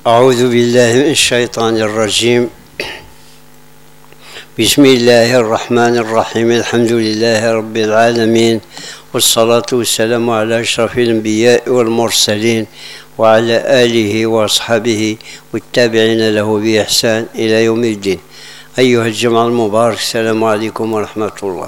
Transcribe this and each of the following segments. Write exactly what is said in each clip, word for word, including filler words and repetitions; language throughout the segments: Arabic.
أعوذ بالله من الشيطان الرجيم. بسم الله الرحمن الرحيم. الحمد لله رب العالمين، والصلاة والسلام على أشرف الأنبياء والمرسلين وعلى آله وأصحابه والتابعين له بإحسان إلى يوم الدين. أيها الجمع المبارك، السلام عليكم ورحمة الله.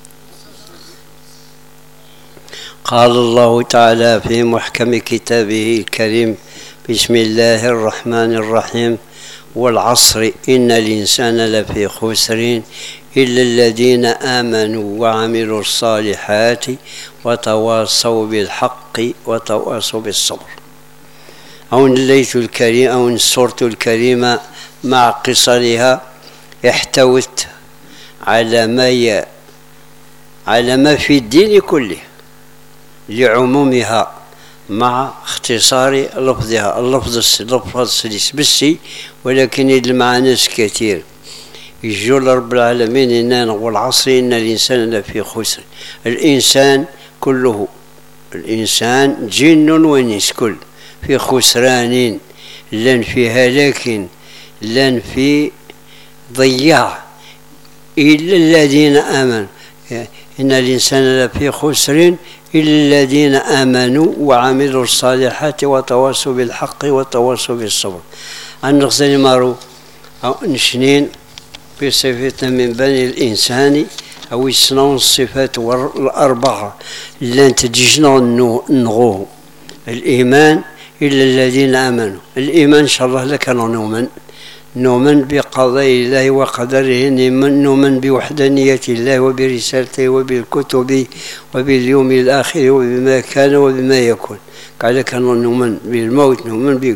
قال الله تعالى في محكم كتابه الكريم: بسم الله الرحمن الرحيم. والعصر إن الإنسان لفي خسر إلا الذين آمنوا وعملوا الصالحات وتواصوا بالحق وتواصوا بالصبر. أو الليث الكريم أو السورة الكريمة مع قصرها احتوت على ما ي... على ما في الدين كله لعمومها مع اختصار لفظها. اللفظ اللفظ السبسي، ولكن المعنى كثير. يجول رب العالمين إننا والعصر إن الإنسان لفي خسر. الإنسان كله، الإنسان جن وإنس كل في خسران، لن في هلاك، لن في ضياع، إلا الذين آمنوا. إن الإنسان لفي خسر إلا الذين آمنوا وعملوا الصالحات وتواصوا بالحق وتواصوا بالصبر. أن نغزل مارو أو نشنين في صفتنا من بني الإنسان أو يصنعون الصفات الأربعة لن تجيشنا نغوه. الإيمان إلا الذين آمنوا. الإيمان إن شاء الله لك نؤمن نؤمن بقضاء الله وقدره، نؤمن بوحدانية الله وبرسالته وبالكتب وباليوم الآخر وبما كان وبما يكون. قال كان نؤمن بالموت، نؤمن به.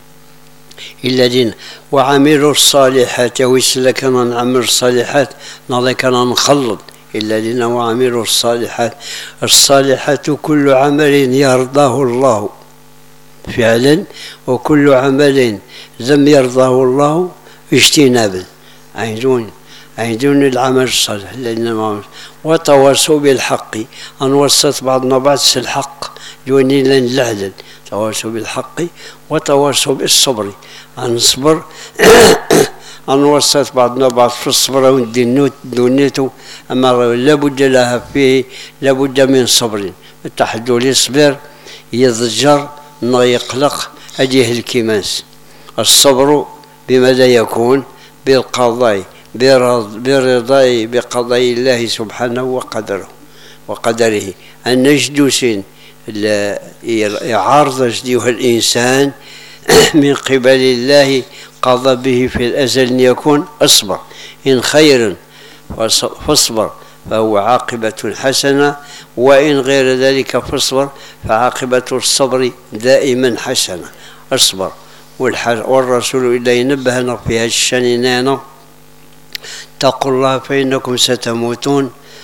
الذين وعملوا الصالحات ويسلا كان نعمل الصالحات نضي كان نخلط. الذين وعملوا الصالحات، الصالحات كل عمل يرضاه الله فعلا، وكل عمل لم يرضاه الله اجتنابا. عيدون عيدون العمل الصالح. وتواصوا بالحق، أن وصت بعضنا بعض الحق لوني لن لعلن. تواصوا بالحق وتواصوا بالصبر، أن نصبر. أن وصت بعضنا بعض في الصبر ودنيته، أما لابد لها فيه لابد من صبر. التحدث يصبر يضجر ما يقلق أجيه الكماس. الصبر بماذا يكون؟ بالقضاء، برضاء بقضاء الله سبحانه وقدره وقدره. أن نجدوس يعارض جديه الإنسان من قبل الله قضى به في الأزل أن يكون أصبر. إن خيرا فاصبر فهو عاقبة حسنة، وإن غير ذلك فاصبر فعاقبة الصبر دائما حسنة. أصبر. والرسول إلا ينبهنا في هذا الشأن: اتقوا الله فإنكم ستموتون،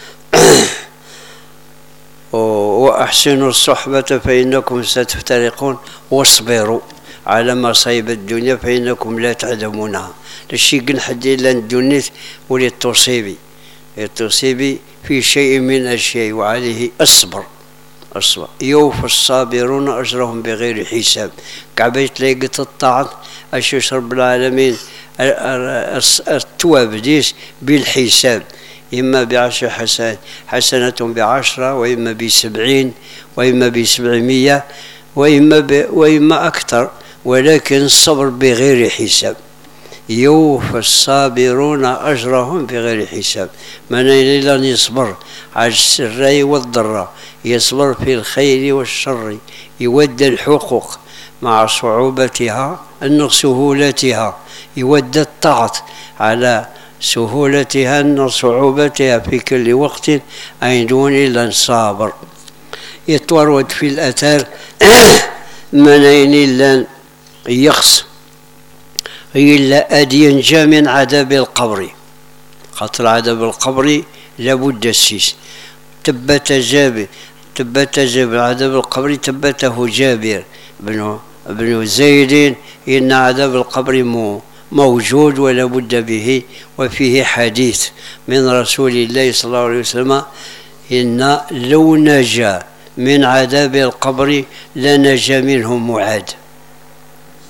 وأحسنوا الصحبة فإنكم ستفترقون، واصبروا على مصائب الدنيا فإنكم لا تعلمونها. الشيء قل حد إلا الدنيا ولتصيبي تصيبي في شيء من الشيء، وعليه أصبر. أصبر. يوفى الصابرون أجرهم بغير حساب. كعبيت لقيت الطاعة أشوش رب العالمين التواب ديس بالحساب، إما بعشر حسنات حسنة بعشرة، وإما بسبعين، وإما بسبعمية، وإما ب... وإما أكثر، ولكن الصبر بغير حساب. يوفى الصابرون أجرهم بغير حساب. من إلا يصبر على السراء والضراء، يصبر في الخير والشر، يودى الحقوق مع صعوبتها أن سهولتها، يودى الطاعة على سهولتها أن صعوبتها في كل وقت، أيدون إلا صابر. يتورد في الأثار منين إلا يخص إلا أن ينجى من عذاب القبر. خاطر عذاب القبر لابد السيس. تبت جابر تبت جابر عذاب القبر تبته جابر بن بن زيد إن عذاب القبر مو موجود ولا بد به. وفيه حديث من رسول الله صلى الله عليه وسلم: إن لو نجا من عذاب القبر لنجا منه معاذ.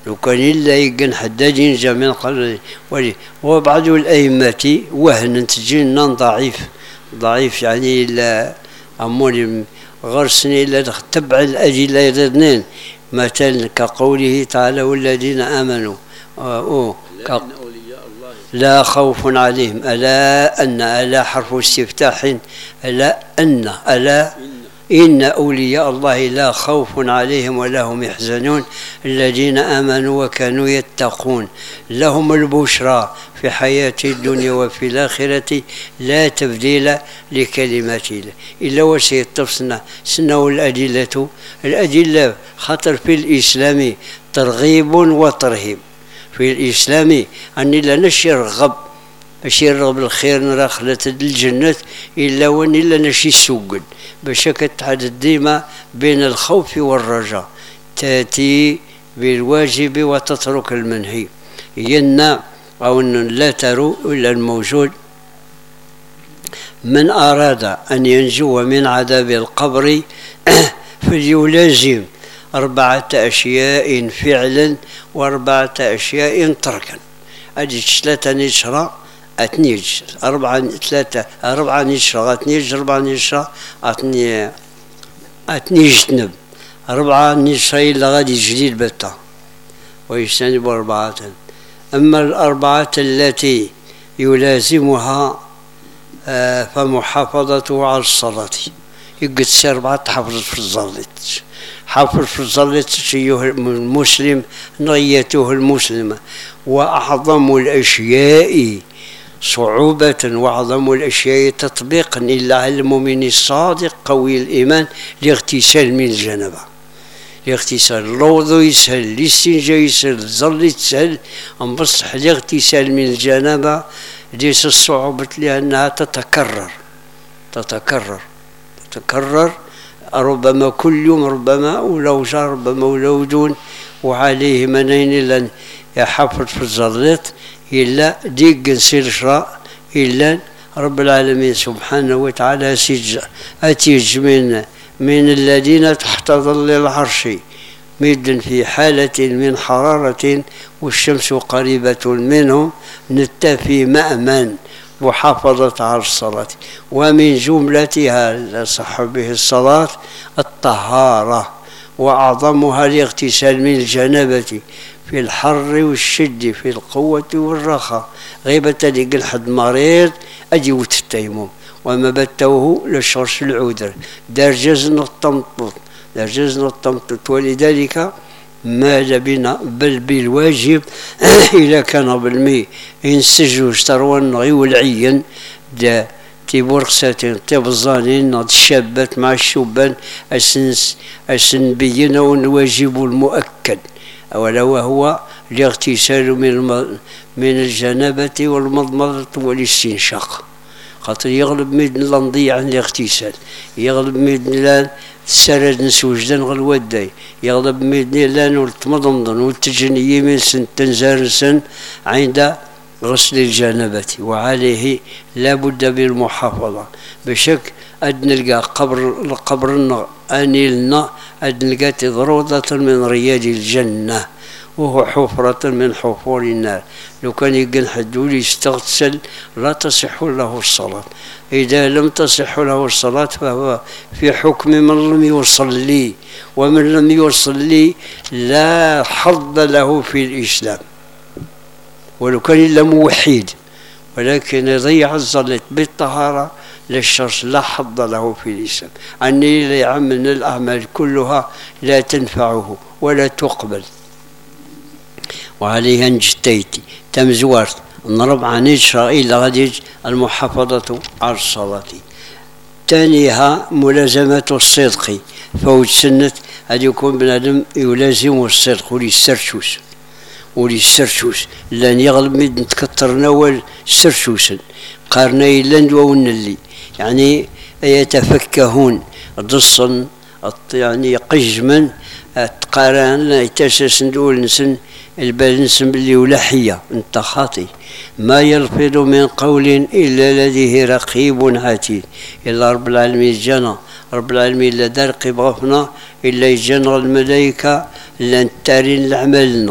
لو كان إلا يقن حداد ينجا من قبل ولي. وبعض الأئمة وهن تجينا ضعيف ضعيف يعني إلا أموني غرسني إلا تبع الأدلة يردنين مثلا كقوله تعالى والذين آمنوا أوه لا خوف عليهم ألا أن ألا حرف استفتاح ألا أن ألا إن أولياء الله لا خوف عليهم ولا هم يحزنون الذين آمنوا وكانوا يتقون لهم البشرى في حياة الدنيا وفي الآخرة لا تبديل لكلمات الله إلا وسيتصنع سنة الأدلة الأدلة خطر في الإسلام ترغيب وترهيب. في الإسلام أني لا نشي رغب باش يرغب الخير نراخلة الجنة إلا واني لا نشي سوقن باش كتحدد ديما بين الخوف والرجاء تأتي بالواجب وتترك المنهي ينا أو لا ترو إلا الموجود من أراد أن ينجو من عذاب القبر فليلازم أربعة أشياء فعلا وأربعة أشياء تركا. أجي ثلاثة نشرة أتنيج أربعة ثلاثة أربعة نشرة أتنيج أربعة نشرة أتني أتنيج تنب أربعة نشرة إلا غادي جديد بتا ويجتنب أربعة. أما الأربعة التي يلازمها آه فمحافظته على الصلاة يقد أربعة تحفظ في الزلط حافظ في الزلط شيء المسلم نيته المسلمة. وأعظم الأشياء صعوبة وأعظم الأشياء تطبيقا إلا على المؤمن الصادق قوي الإيمان لاغتسال من الجنابة. الاغتسال الوضوء يسهل الاستنجاء يسهل الظل يسهل بصح الاغتسال من الجنابة ليس الصعوبة لأنها تتكرر تتكرر تتكرر ربما كل يوم ربما ولو جار ربما ولو دون. وعليه منين لن يحفظ في الزلط إلا ديق نسير شراء إلا رب العالمين سبحانه وتعالى سيج أتيج من من الذين تحت ظل العرش مد في حالة من حرارة والشمس قريبة منهم نتفي مأمن محافظة على الصلاة. ومن جملتها صح به الصلاة الطهارة وأعظمها الاغتسال من الجنابة في الحر والشد في القوة والرخاء غيبة لقل حد مريض أجي وتتيمم وما بتوه للشرش العذر درجزنا الطمطط درجزنا الطمطط. ولذلك مال بنا بل بالواجب إذا كان بالمي ينسجوا اشتروا غي والعين دا تيبورقساتين تيبظانين الشابات مع الشبان أسنس أسن بينا والواجب المؤكد أولا وهو الاغتسال من من الجنابة والمضمضة والاستنشاق خاطر يغلب ميدن لنضيع عن الاغتسال يغلب ميدن لان السرد نسوجدان غالوداي يغلب ميدن لان والتمضمضن والتجني من سن تنزار سن عند غسل الجنابة. وعليه لا بد بالمحافظة بشك أد نلقى قبر القبر أنيلنا أد نلقى روضة من رياض الجنة وهو حفرة من حفور النار. لو كان يقن حدول يستغسل لا تصح له الصلاة. إذا لم تصح له الصلاة فهو في حكم من لم يصلي ومن لم يصلي لا حظ له في الإسلام ولو كان إلا موحد ولكن يضيع الصلاة بالطهارة للشرط لا حظ له في الإسلام. أني يعمل الأعمال كلها لا تنفعه ولا تقبل. وعليها نجتيتي تمزورت نربع عن إسرائيل غادي المحافظة على الصلاة. ثانيها ملازمة الصدق فوج سنة هذا يكون بنادم يلازم الصدق وليسترشوس وليسترشوس لأن يغلب مد نتكتر نوال استرشوسا قارني لند ونلي يعني يتفكهون ضصا يعني قجما تقارن يتاسس ندول نسن البال نسن باللي ولحية انت خاطي ما يلفظ من قول إلا لديه رقيب عتيد. إلا رب العالمين جانا رب العالمين لا رقيب غفنا إلا يجانا الملائكة إلا نتارين لعملنا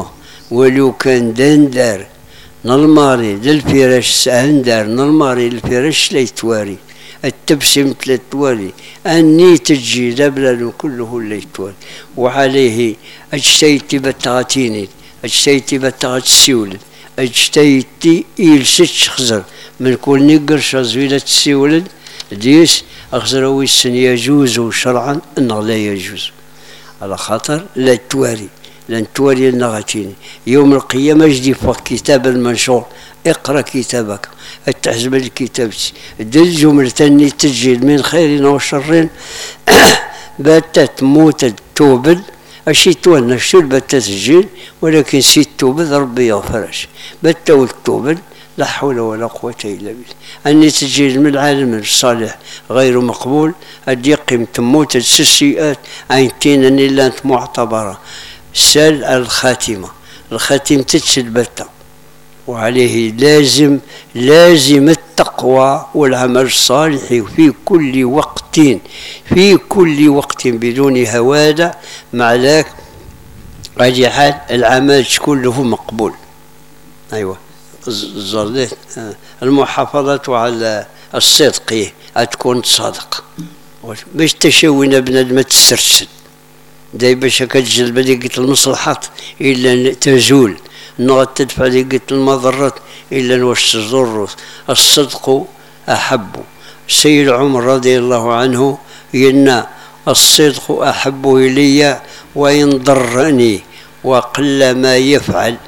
ولو كان دندار نالماري للفراش ساندار نالماري للفراش لا يتواري التبسم تلتوالي أني تجي لبلل كله لا يتوالي وعليه أجتيتي بتغاتيني أجتيتي بتغات السيولد أجتيتي إلسش خزر من كل نقر شازويلة السيولد ديس أخزروي السن يجوز شرعا أنه لا يجوز على خاطر لا تواري لن تواري النغاتيني يوم القيامة جدي فوق كتاب المنشور اقرأ كتابك التحزب الكتابتي دل جملة أني تسجيل من خير وشر باتت موت توبل أشي تونا شو بات تسجيل ولكن سيت توبل ربي يغفرش باتو التوبل لا حول ولا قوة إلا بالله أني تسجيل من العالم الصالح غير مقبول أدي قيمة موت السيئات عينتين أني لا أنت معتبرة سال الخاتمة الخاتم تتسل باتا وعليه لازم لازم التقوى والعمل الصالح في كل وقت في كل وقت بدون هوادة مع ذاك غادي حال العمل كله مقبول. أيوة الزردات المحافظة على الصدق تكون صادق باش تشوينا بنادم تسترسل داي باش كتجلب لك المصلحات إلا تزول نغد تدفع لك المضرات إلا واش تضر. الصدق أحب سيد عمر رضي الله عنه ينا الصدق أحب إلي وإن ضرني وقل ما يفعل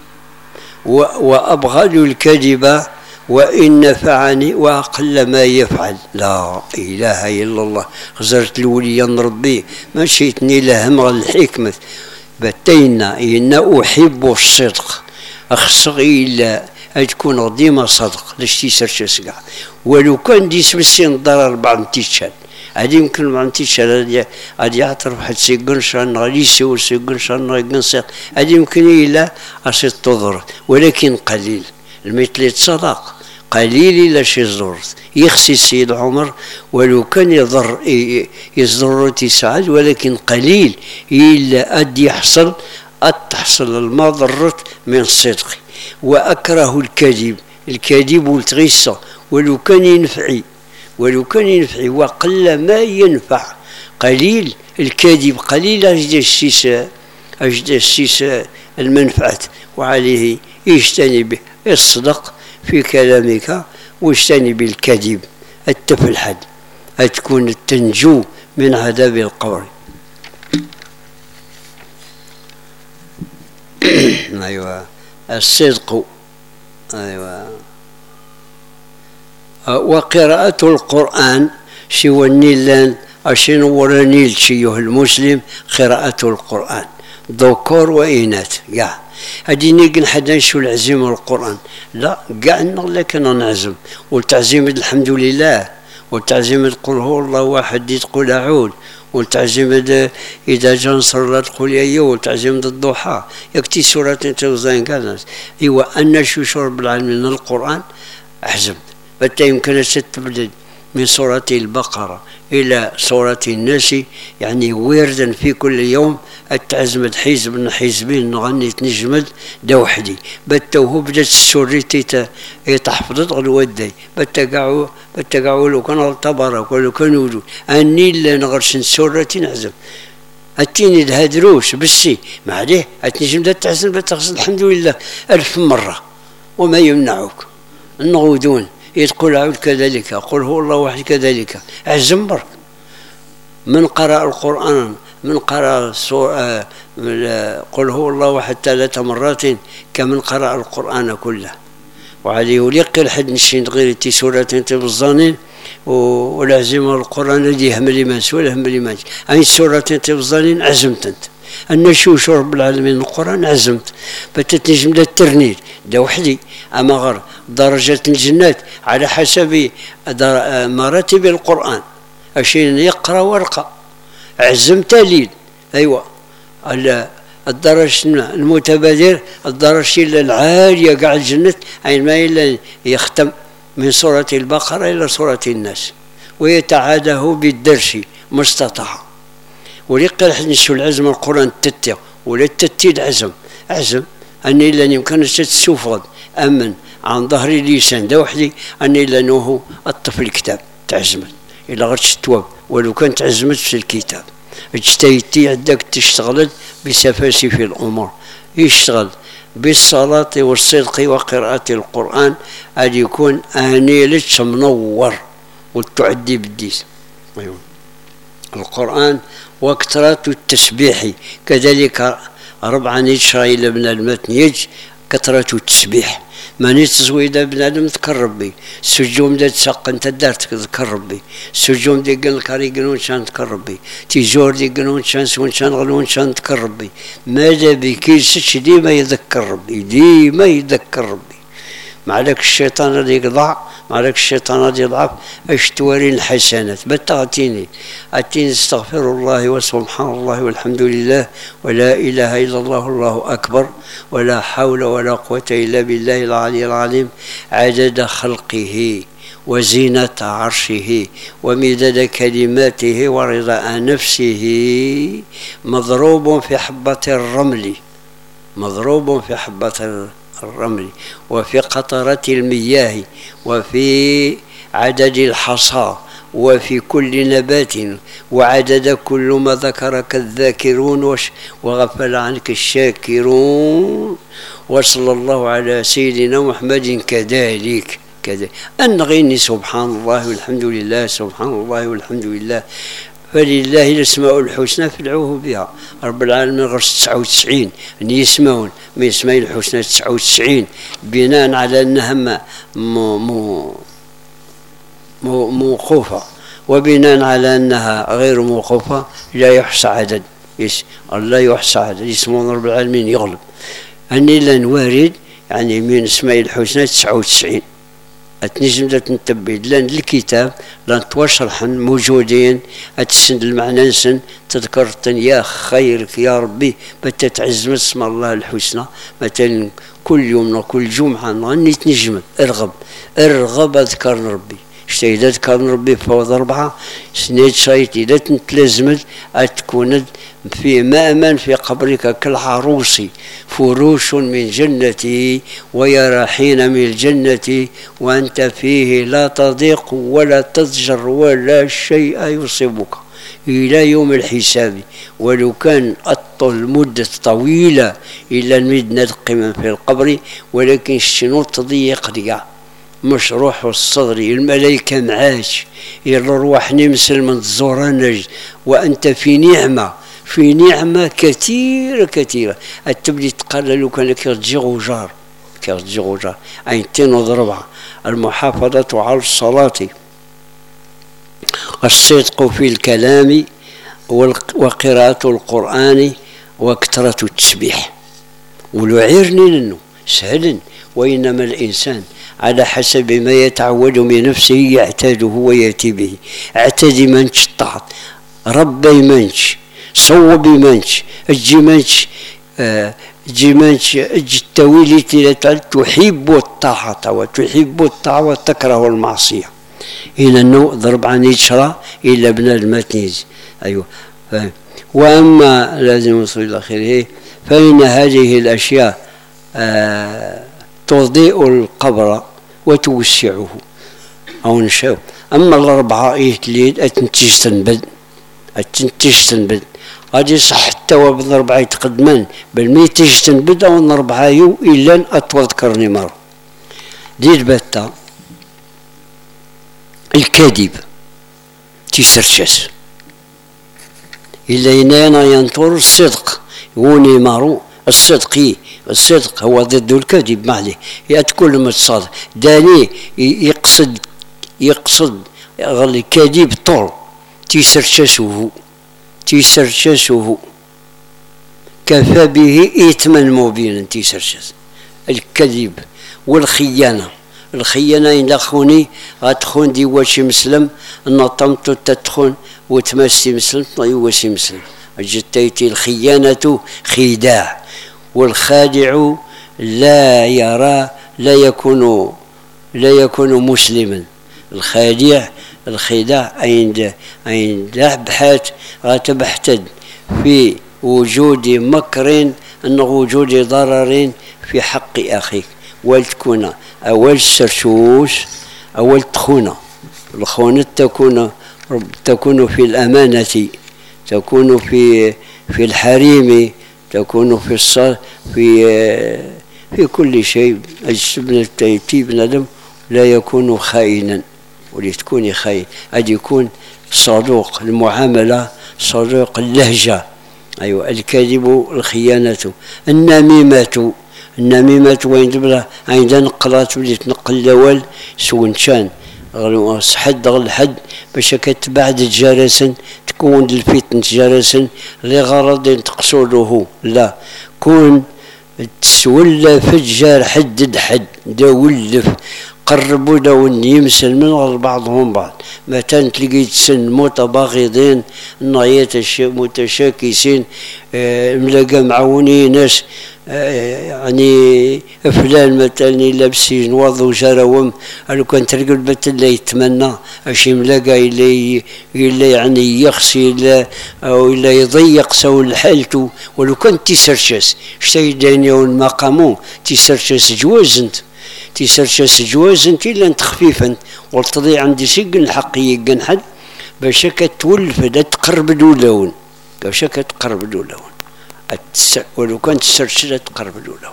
وأبغض الكذب وإن نفعني وأقل ما يفعل. لا إله إلا الله خزرت الولي ربي ما شيتني لهم غير الحكمة بتينا إن أحب الصدق أخصغي إلا تكون ديما صدق لاش تيسرش سكاع ولو كان دي سبسين ضرر بعض تيشان هادي يمكن مع تيشان هادي هادي يعترف حد سيقنشان غادي يسول سيقنشان غادي يقنصيق هادي يمكن إلا أصيد تضر ولكن قليل المثل صدق قليل إلا شي زرت يخسي السيد عمر ولو كان يضر يضر تسعد ولكن قليل إلا أد يحصل أد تحصل المضرة من الصدق. وأكره الكذب الكذب والتغيصة ولو كان ينفعي ولو كان ينفعي وقل ما ينفع قليل الكذب قليل أجد السيساء أجد السيساء المنفعة وعليه يجتنب الصدق في كلامك واجتنب الكذب التفلحد تكون تنجو من عذاب القبر. أيوة الصدق. أيوة وقراءة القرآن سوى النيلان أشين ورانيل شيوه المسلم قراءة القرآن ذكور وإناث كاع هادي كاع حدا نشو العزيمة القرآن لا كاع لكن نعزم والتعزيم الحمد لله والتعزيم قل هو الله واحد تقول أعود والتعزيم إذا جاء نصر الله تقول يا أيوه والتعزيم الضحى يكتي سورة توزين كذا. أيوة أن شو شرب العالمين القرآن أحزم بتا يمكن تبدل من سورة البقرة إلى سورة الناس يعني وردا في كل يوم التعزمد حزب حزبين نغني تنجمد دا وحدي بتا وهو بدات السوريتي تحفظت غير ودي بتا كاعو بتا كاعو لو كان تبارك ولو كان وجود اني لا نغرش سورة نعزم التيني الهدروش بسي ما عليه التنجم دا تعزم بتغسل الحمد لله ألف مرة وما يمنعك النغودون يقول عود كذلك قل هو الله واحد كذلك عزم برك من قرأ القرآن من قرأ سورة قل هو الله واحد ثلاث مرات كمن قرأ القرآن كله وعليه وليق الحد نشين غير تي سورة تبظانين والعزيمة القرآن الذي هم لمن سوى هم لمن أي سورة تبظانين عزمت أنت أن شو شرب العالمين القرآن عزمت بتتنجم دا الترنيل دا وحدي أما غير درجة الجنات على حسب مراتب القرآن عشان يقرأ ورقة عزمت ليل. أيوة الدرجة المتبادر الدرجة العالية قاع الجنة أي ما إلا يختم من سورة البقرة إلى سورة الناس ويتعاده بالدرس ما استطاع ولقى نشو العزم القرآن تتي ولا تتي العزم عزم أني لن يمكن تتسوفض أمن عن ظهر لسان دا وحدي أني لأنه الطفل الكتاب تعزمت إلا غير تتواب ولو كانت تعزمت في الكتاب اجتهدتي عندك تشتغل بسفاسف في الأمور يشتغل بالصلاة والصدق وقراءة القرآن أن يكون أنيلك منور وتعدي بالديس. أيوة. القرآن وكثرة التسبيح كذلك ربعا يشرع إلى ابن المتن يج كثرة التسبيح ماني تزويد بنادم تذكر ربي سجوم دا تسق انت دارت تذكر ربي سجوم دي قال كاري قلون شان تذكر ربي تيجور دي قلون شان سون شان غلون شان تذكر ربي ماذا بكيسش ديما يذكر ربي ديما يذكر ربي معلك الشيطان اللي يقضع معلك الشيطان اللي يضعف اش توارين الحسنات بتعطيني اتيني استغفر الله وسبحان الله والحمد لله ولا اله الا الله الله اكبر ولا حول ولا قوه الا بالله العلي العظيم عدد خلقه وزينة عرشه ومداد كلماته ورضاء نفسه مضروب في حبة الرمل مضروب في حبة الرمل الرمل وفي قطرة المياه وفي عدد الحصى وفي كل نبات وعدد كل ما ذكرك الذاكرون وغفل عنك الشاكرون وصلى الله على سيدنا محمد كذلك كذلك أنغيني سبحان الله والحمد لله سبحان الله والحمد لله فلله الاسماء الحسنى فادعوه بها رب العالمين غير تسعة وتسعين ان يسمعون من اسماء الحسنى تسعة وتسعين بناء على انها موقوفه وبناء على انها غير موقوفه لا يحصى عدد لا يحصى عدد يسمون رب العالمين يغلب اني لن وارد يعني من اسماء الحسنى تسعة وتسعين اتنجم تنتبه لان الكتاب لان توشرحا موجودين اتسند المعنى نسن تذكرت يا خيرك يا ربي متى تعزم اسم الله الحسنى مثلا كل يوم وكل جمعه اني تنجم ارغب ارغب اذكر ربي شتي اذا ذكر ربي فوض اربعه سنيت شايت اذا تلزمت تكون في مأمن في قبرك كالعروس فروش من جنتي ويراحين من الجنة وأنت فيه لا تضيق ولا تضجر ولا شيء يصيبك إلى يوم الحساب ولو كان أطول مدة طويلة إلى المدنة القمم في القبر ولكن الشنو تضيق رجع مش روح الصدر الملائكة معاش الروح نمسل من الزورانج وأنت في نعمة في نعمة كثيرة كثيرة التبلي تقال لو كان كيرجي غجار كيرجي غجار عينتين وضربها المحافظة على الصلاة الصدق في الكلام وقراءة القرآن وكثرة التسبيح ولو عيرني لنو سهل وإنما الإنسان على حسب ما يتعود من نفسه يعتاده ويأتي به اعتدي منش طاعت ربي منش صوب منش اجي منش آه اجي منش اجي التويلي تحب الطاعة وتحب الطاعة وتكره المعصية هنا النوع ضرب عن يشرى إلا ابن المتنيز أيوه فهم. وأما لازم نوصل إلى آخره فإن هذه الأشياء آه تضيء القبر وتوسعه أو نشاو أما الأربعة إيتليد أتنتج تنبد أتنتج تنبد غادي صح حتى وبن أربعة يتقدمان بل ما يتج تنبد أو أربعة يو إلا أطول ذكرني مرة دير باتا الكذب تيسرشاس إلا ينانا ينطر الصدق يوني مارو الصدق الصدق هو ضد الكذب معليه يأتكل متصادق داني يقصد يقصد الكذب طول تيسرشاسه تيسرشاسه كفى به إثما مبينا تيسرشاس الكذب والخيانة الخيانة إن أخوني غتخون دي واشي مسلم نطمتو تتخون وتماسي مسلم واشي مسلم جتيتي الخيانة خداع والخادع لا يرى لا يكون لا يكون مسلما الخادع الخداع عند عند بحث غتبحث في وجود مكر ان وجود ضرر في حق أخيك، ولتكون أول السرشوش أول تخونة. الخونة تكون تكون في الأمانة، تكون في في الحريم، تكون في الصلاة، في في كل شيء. السبن التيتي بنادم لا يكون خائنا، ولتكوني خائن أن يكون صدوق المعاملة، صدوق اللهجة. أيوة، الكذب الخيانة، النميمة. النميمة وين تبلا عندها نقلات ولي تنقل الأول سونشان حد غل حد باش كتبعد جالسا تكون الفتن جالسا لغرض تقصده. لا، كون تسولف الجار حدد حد دا ولف قربوا داون يمسل من غير بعضهم بعض. مثلا تلقي تسن متباغضين نغيات متشاكسين، اه ملاقا معوني ناس اه يعني فلان مثلا لابس نواض وجراوم، لو كان تلقى البت اللي يتمنى اش ملاقا اللي اللي يعني يخصي لا او الا يضيق سول حالته، ولو كان تيسرشس شتي دانيا والمقامو تيسرشس جوازنت تيسرشس جواز انت الا انت خفيفا والتضيع عندي سيق الحق يقن حد باش كتولف تقرب دولون باش كتقرب دولون ولو كانت تسرشس تقرب دولون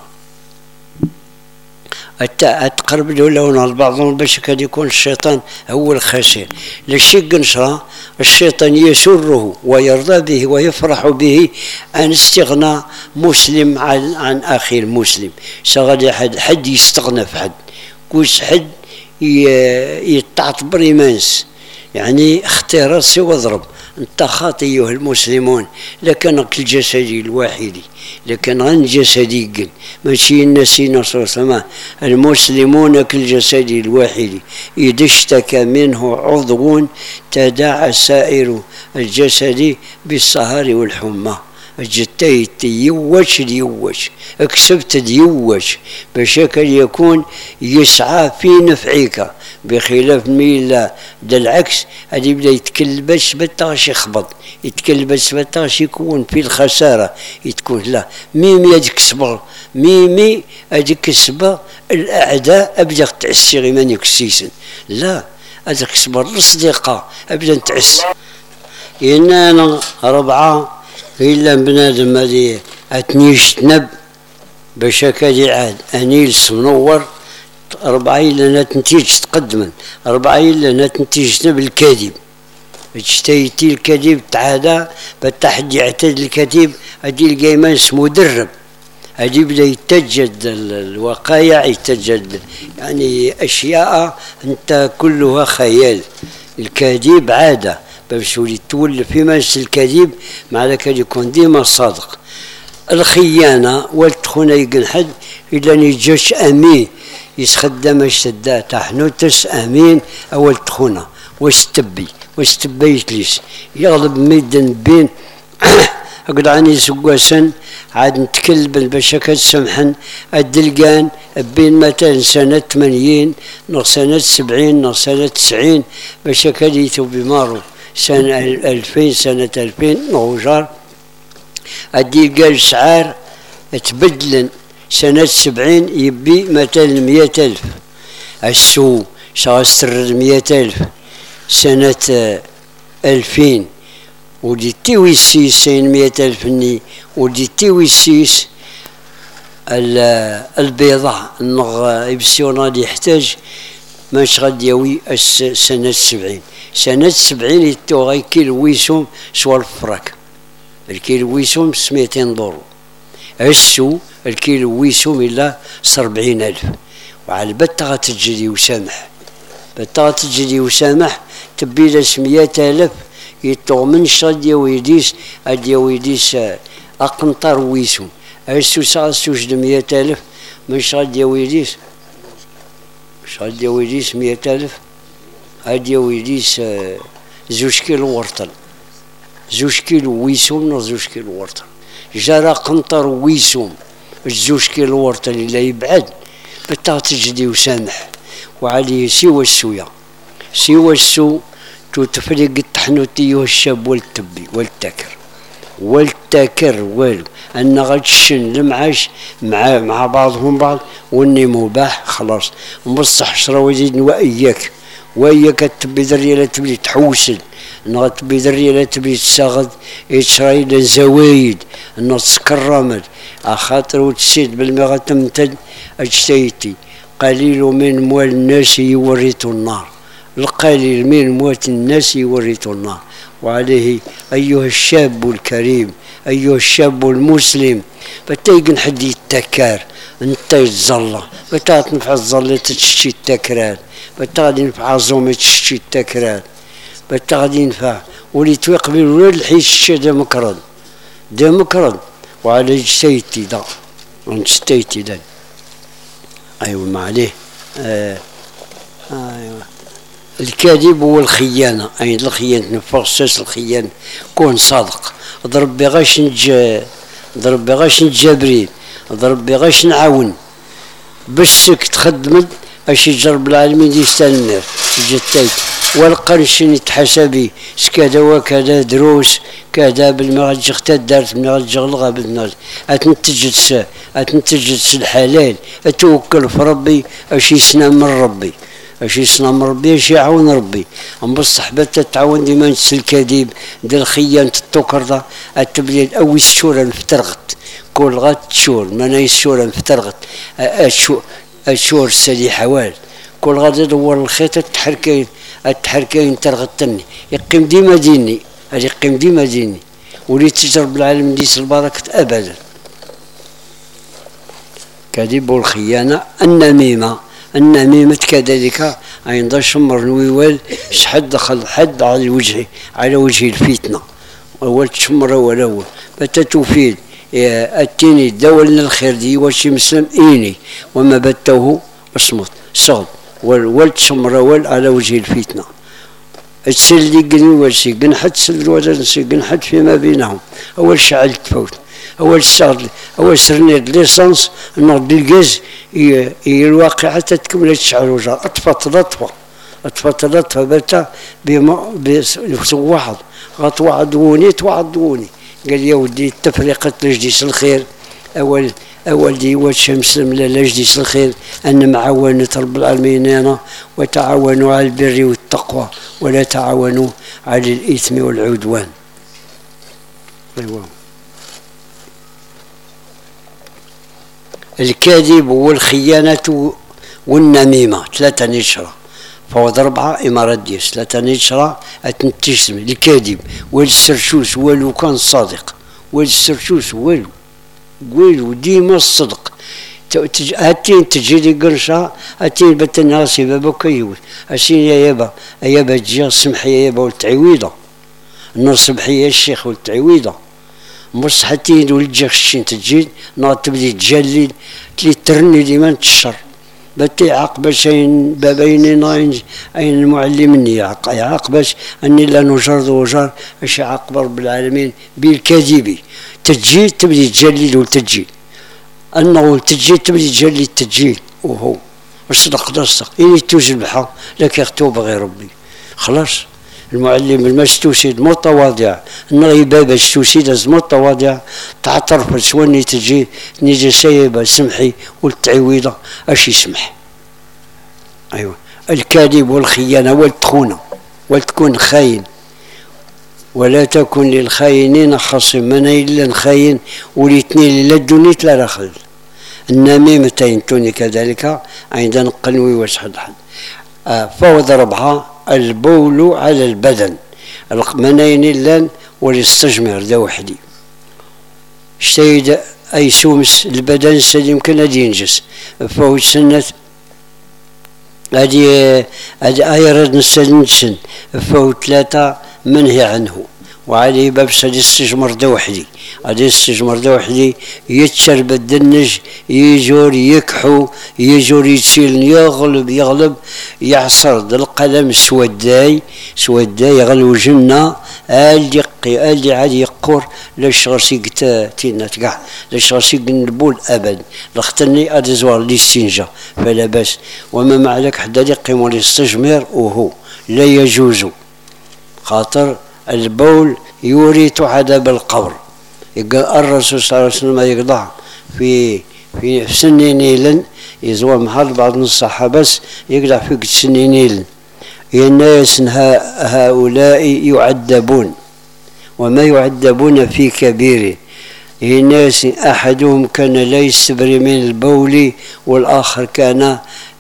تقرب دولون على بعضهم باش كان يكون الشيطان هو الخاسر. للشيق نشرة الشيطان يسره ويرضى به ويفرح به أن استغنى مسلم عن, عن أخي المسلم. شغل حد حد يستغنى في حد، كوش حد يتعتبر إيمانس، يعني اختار راسي واضرب انت خاطئ ايها المسلمون، لكن الجسدي الواحدي، لكن غن جسدي ماشي الناس نصر المسلمون كالجسد الواحد، إذا اشتكى منه عضو تداعى سائر الجسد بالسهر والحمى. الجتاي تيوش ديوش اكسبت ديوش بشكل يكون يسعى في نفعك، بخلاف ميلا دا العكس هذا يبدا يتكلبش بتاش يخبط، يتكلبش بتاش يكون في الخساره، يتكون لا ميمي هذيك الصبر ميمي هذيك الصبر الاعداء ابدا تعسي غير ماني كسيسن، لا هذاك الصبر الاصدقاء ابدا تعس. ان انا ربعه إلا بنادم هذه أتنيش تنب باش كادي عاد أنيلس منور أربعة إلا نتنتيج تقدما أربعة إلا نتنتيج تنب الكذب اجتيتي الكذب تعادى بتحد يعتاد الكذب هدي القيمان اسمه درب، هدي بدا يتجد الوقايع يتجد يعني أشياء أنت كلها خيال. الكذب عادة باش ولي تولف في مجلس الكذب مع ذلك يكون ديما صادق. الخيانة والتخونة يقن حد إلا نيجاش أمين يسخدم الشدة تحنوتس أمين أول تخونة واش تبي واش تبي يجلس يغلب ميدن بين أقول عني سقواسا عاد نتكلم باش كتسمحن الدلقان بين مثلا سنة ثمانين نص سنة سبعين نص سنة تسعين باش كديتو بمارو سنة ألفين سنة ألفين نوجار أدي قال سعار تبدلن سنة سبعين يبي مثلا مية ألف السو شاستر مية ألف سنة ألفين ودي تيوي السيس سين مية ألف ني ودي تيوي السيس البيضاء النغ إبسيونال يحتاج ماش غادي يوي سنة سبعين سنة سبعين يتوغي كيلو ويسوم سوا الفراك الكيلو ويسوم سميتين دورو السو الكيلو ويسوم إلا سربعين ألف وعلى بتا غتجري وسامح بتا غتجري وسامح تبي لاس مية ألف يتوغ من شاد يويديس هاد يويديس أقنطار ويسوم السو ساسوش مية ألف من شاد يويديس شاد يويديس مية ألف هاد يويديس زوج كيلو ورطل زوج كيلو ويسوم نو زوج كيلو ورطل جرى قنطر ويسوم زوج كيلو ورطل اللي يبعد بتا تجدي وسامح وعليه سوى السويا سوى السو تفرق التحنوتي والشاب والتبي والتكر والتكر والو، أن غتشن المعاش مع مع بعضهم بعض واني مباح خلاص. بصح عشرة وزيد وإياك وإياك تبي ذرية لا تبي تحوسل، أن تبي ذرية لا تبي تساغد يتشري لزوايد أن تسكرمل خاطر وتسيد بالمغة تمتد اجتيتي. قليل من أموال الناس يورث النار، القليل من أموال الناس يورث النار. وعليه أيها الشاب الكريم، أيها الشاب المسلم، فتيقن حد يتكار انت يتزلى، فتا تنفع الزلة تشتي التكرار، فتا غادي ينفع عزومة تشتي التكرار، فتا غادي ينفع ولي توقبل ولا الحيش الشي دا مكرد دا مكرد. وعلى جتيتي دا ونستيتي دا أيوة ما عليه. آه. أيوة. الكذب هو الخيانة، أي الخيانة نفرسس الخيانة، كون صادق، ضرب بغاش نج ضرب بغاش نجابرين، ضرب بغاش نعاون بسك تخدمت اش يجرب العالمين يستنى جتيت والقرش يتحسبي كذا وكذا دروس كذا بالمغجغ تدارت بالمغجغ لغا بالناس اتنتج السا اتنتج الحلال اتوكل في ربي اش يسنى من ربي اش يسنى من ربي اش يعاون ربي. ام بصح بات تعاون ديما نتس الكذب ديال الخيانة التوكرضة التبليد او الشورى مفترغت كل غات شور مانا الشورى مفترغت الشور الشور السالي حوال كل غادي دور الخيط التحركين التحركين ترغتني يقيم ديما ديني هذا يقيم ديما ديني ولي تجرب العالم ديس البركة ابدا. كذب والخيانة. النميمة النميمة كذلك عند شمر الويوال شحد دخل حد على الوجه على وجه الفتنة أول تشمر أول أول فتتوفيد التيني دولنا الخير دي واش مسلم إيني وما بتوه اصمت صغد والولد شمر أول على وجه الفتنة تسلي قني والسي قنحت سل وزنسي قنحت فيما بينهم أول شعل تفوت أول شغل أول سرنيد ليسانس النهض بالجاز الواقعة تكمل تشعل وجه أطفت لطفة أطفت لطفة بتا بواحد غتوعدوني توعدوني قال يا ودي التفرقة لجديس الخير أول أول دي واش مسلم لجديس الخير أن معاونة رب العالمين أنا وتعاونوا على البر والتقوى ولا تعاونوا على الإثم والعدوان. أيوة. الكذب والخيانة والنميمة ثلاثة نشرة فوض أربعة إمارات ديس ثلاثة نشرة أتنتجسم الكذب والسرشوس والو كان صادق والسرشوس والو والو ديما الصدق هاتين تجي لي قرشة هاتين بتن راسي بابا كيوت هاتين يا يابا يابا تجي سمحي يا يابا والتعويضة النار سمحي يا الشيخ والتعويضة بص حتى ولد الشين تجي نار تبدي تجلد تلي ترني ديما تشر بتي عقباش اين بابين ناين اين المعلمني عقباش اني لا نجرد وجار اش عقب رب العالمين بالكذب تجي تبدي تجلد وتجي انه تجي تبدي تجلد تجي وهو الصدق ده الصدق إني توجد بحق لك يختوب غير ربي خلاص. المعلم المستوسيد متواضع النغي بابا السوسيد متواضع تعترف سواني تجي نيجي سايبه سمحي والتعويضه اش يسمح. ايوه. الكذب والخيانه والتخونه وتكون خاين ولا تكن للخاينين خصم من الا خاين وليتني لا دونيت لا رخل. النميمتين توني كذلك عندنا قنوي وشحد حد. آه فوض ربعها البول على البدن المنين اللان والاستجمر ذا وحدي شتيد اي سومس البدن سد يمكن ان ينجس فوت سنة هذه هذه اي رد نسن فوت ثلاثة منهي عنه وعليه باب سد استجمر ذا وحدي هذا استجمر ذا وحدي يتشرب الدنج يجور يكحو يجور يتسيل يغلب يغلب يعصر القلم سوداي سوداي يغلو جنة اللي يقي اللي عادي يقور لاش غاسي تينا تقع لاش غاسي البول ابد لختني ادزوار لي استنجا فلا باس وما معلك حدا يقيم ويستجمر وهو لا يجوز خاطر البول يورث عذاب القبر الرسول صلى الله عليه وسلم يقضع في في سنين يزوى محل بعض الصحابة بس يقضع في سنين. الناس هؤلاء يعذبون وما يعذبون في كبير. الناس أحدهم كان لا يستبري من البول والآخر كان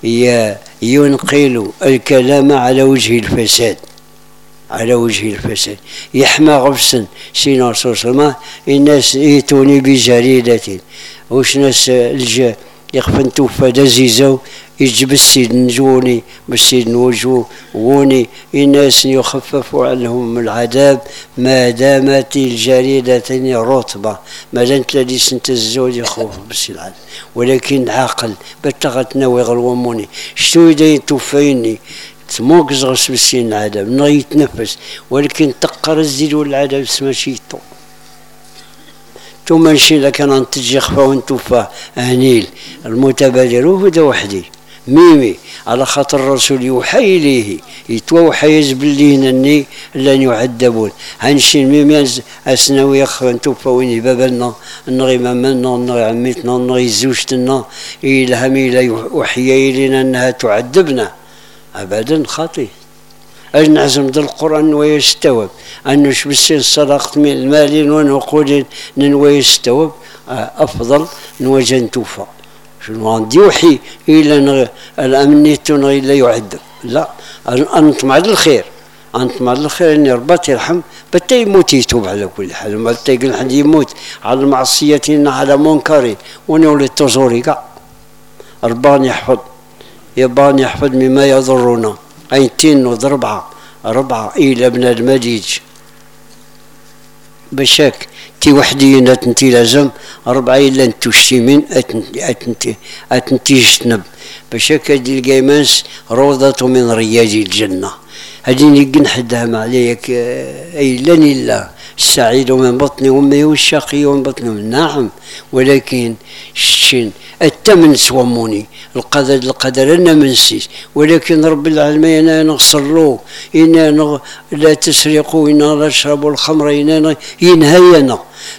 ينقل الكلام على وجه الفساد على وجه الفساد يحمى غفصا سيدنا الرسول صلى الله عليه وسلم. الناس يأتوني بجريدة وش ناس الجا يخفن توفى دزيزو يجب السيد نجوني بالسيد نوجو ووني. الناس يخفف عنهم العذاب ما دامت الجريدة رطبة ما دامت لدي سنت الزوج يخوف بالسيد العذاب. ولكن عاقل بتغتنا ويغلوموني شتو يدين توفيني تموك زغس بالسين العذاب نغي يتنفس ولكن تقر الزيد والعذاب اسمه شيطو ثم نشي لك انا نتجي خفا ونتوفى هنيل المتبادر وهذا وحدي ميمي على خاطر الرسول يوحي إليه يتوحى يزبلين أني لن يعذبون هنشي ميمي أسنوي يخفى توفى ويني بابلنا نغي مامنا نغي عميتنا نغي زوجتنا إلهمي لا يوحي إلينا أنها تعذبنا أبدا خاطئ. أجل نعزم ذا القرآن ويستوب أنه شبسين صدقت من المال ونقول ننوي يستوب أفضل نوجن توفى شنو عندي وحي إلا الأمنيت نغي لا يعذب لا أنطمع الخير أنطمع الخير أني ربط يرحم بتا يموت يتوب على كل حال ما بتا يقول حد يموت على المعصية على منكر ونولي التزوري كاع ربان يحفظ يبان يحفظ مما يضرنا عينتين وضربعة ربعة إلى ابن المديج بشك تي وحدي نتنتي لازم ربعة إلا انتو شتيمين أتنتي أتنتي أتنتي جتنب بشك هادي القيماس روضة من رياض الجنة هادي نقن حدها معليك أي لن إلا السعيد من بطن أمي والشقي من بطن أمي نعم ولكن الشين التمن سوموني القدر القدر أنا منسيس ولكن رب العالمين أنا نصلوا إنا لا تسرقوا إنا لا تشربوا الخمر إنا ينهينا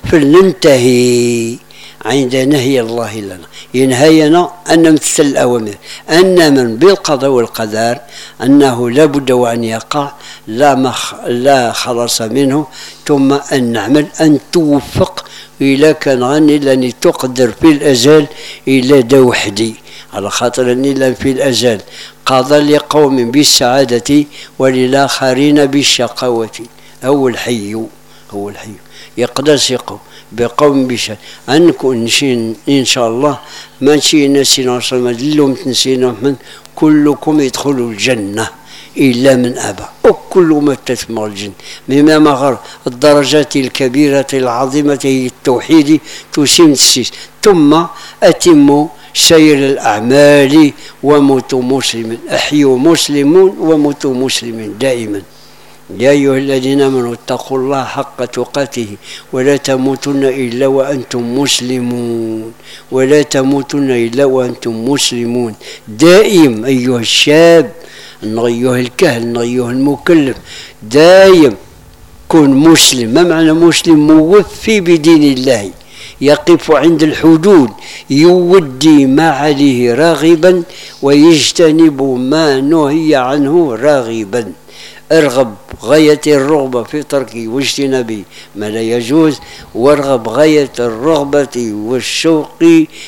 فلننتهي عند نهي الله لنا ينهينا أن نمثل الأوامر أن من بالقضاء والقدر أنه لابد وأن يقع لا مخ لا خلاص منه ثم أن نعمل أن توفق إلى كان غني لأني تقدر في الأزل إلى دوحدي على خاطر أني لن في الأزل قضى لقوم بالسعادة وللآخرين بالشقاوة هو الحي هو الحي يقدس يقوم بقوم بشأن أنكم نشين إن شاء الله ما نشي نسينا صلى الله تنسينا من كلكم يدخلوا الجنة إلا من أبى وكل ما تثمر الجنة مما مغر الدرجات الكبيرة العظيمة هي التوحيد تسين السيس ثم أتموا سير الأعمال وموتوا مسلمين أحيوا مسلمون وموتوا مسلمين دائما. يا أيها الذين آمنوا اتقوا الله حق تقاته ولا تموتن إلا وأنتم مسلمون ولا تموتن إلا وأنتم مسلمون دائم أيها الشاب أيها الكهل أيها المكلف دائم كن مسلم. ما معنى مسلم؟ موفي بدين الله يقف عند الحدود يودي ما عليه راغبا ويجتنب ما نهي عنه راغبا. ارغب غاية الرغبة في ترك واجتناب ما لا يجوز وارغب غاية الرغبة والشوق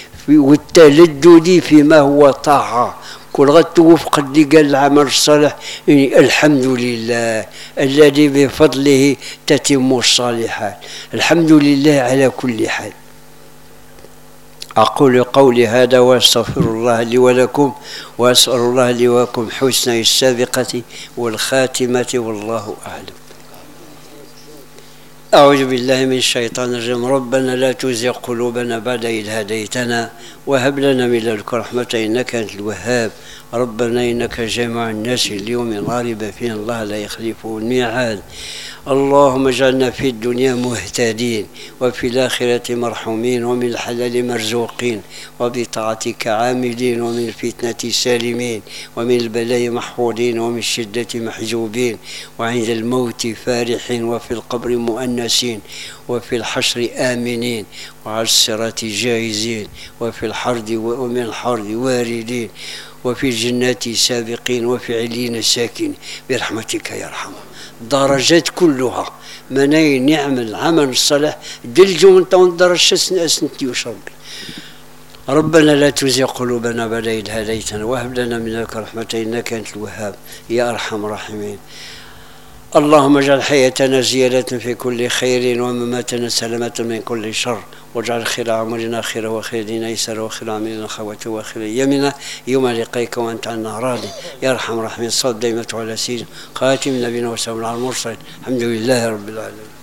والتلذذ فيما هو طاعة. كل غد توفق اللي قال العمل الصالح الحمد لله الذي بفضله تتم الصالحات الحمد لله على كل حال. أقول قولي هذا وأستغفر الله لي ولكم وأسأل الله لي ولكم حسن السابقة والخاتمة والله أعلم. أعوذ بالله من الشيطان الرجيم. ربنا لا تزغ قلوبنا بعد إذ هديتنا وهب لنا من لدنك رحمة إنك أنت الوهاب. ربنا إنك جامع الناس اليوم لا ريب فيه الله لا يخلفه الميعاد. اللهم اجعلنا في الدنيا مهتدين وفي الآخرة مرحومين ومن الحلال مرزوقين وبطاعتك عاملين ومن الفتنة سالمين ومن البلاء محفوظين ومن الشدة محجوبين وعند الموت فارحين وفي القبر مؤنسين وفي الحشر آمنين وعلى الصراط جائزين وفي الحرد ومن الحرد واردين وفي الجنات سابقين وفي عليين ساكن برحمتك يا ارحم. درجات كلها مناي نعمل عمل صالح دلجو انت درجة سنتي وشرب. ربنا لا تزغ قلوبنا بعد إذ هديتنا وهب لنا منك رحمة إنك أنت الوهاب يا أرحم الراحمين. اللهم اجعل حياتنا زيادة في كل خير ومماتنا سلامة من كل شر واجعل خير عمرنا خير وخير دينا يسر وخير عملنا خوة وخير يمنا يوم لقيك وانت عنا راضي يا ارحم الراحمين. صل دائمة على سيدنا خاتم نبينا وسلام على المرسلين الحمد لله رب العالمين.